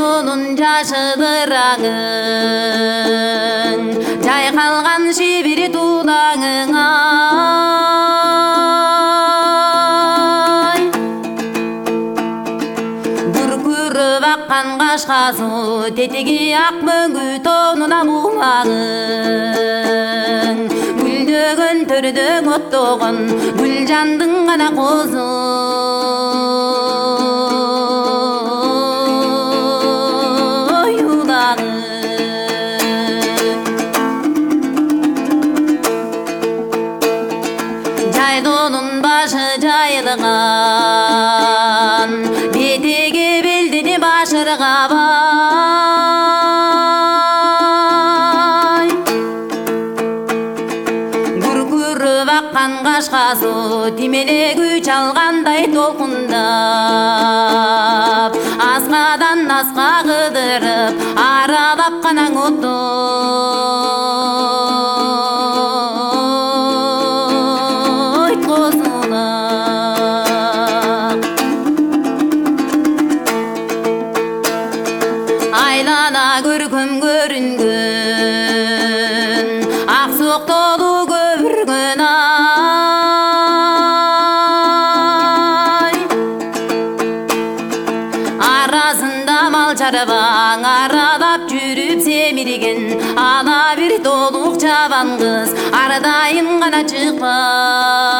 жайдонун жашыдыраңын жайкалган шибири туудаңыңа бүркүрүп аккан кашка суу тетиги ак мөңгү тонуна булмагың гүлдөгөн төрдөң оттогон гүлжандың гана козу жайдонун башы жайылган бетеги белдини башыргабай бүркүрүп аккан кашка суу тимелегү чалгандай толкундап аскадан аска кыдырып аралап канаң отту айлана көркөм көрүнгөн ак сук толуу көпүргөн ай арасында мал чарбаң аралап жүрүп семирген ана бир толук чабан кыз ар дайым гана чыкпай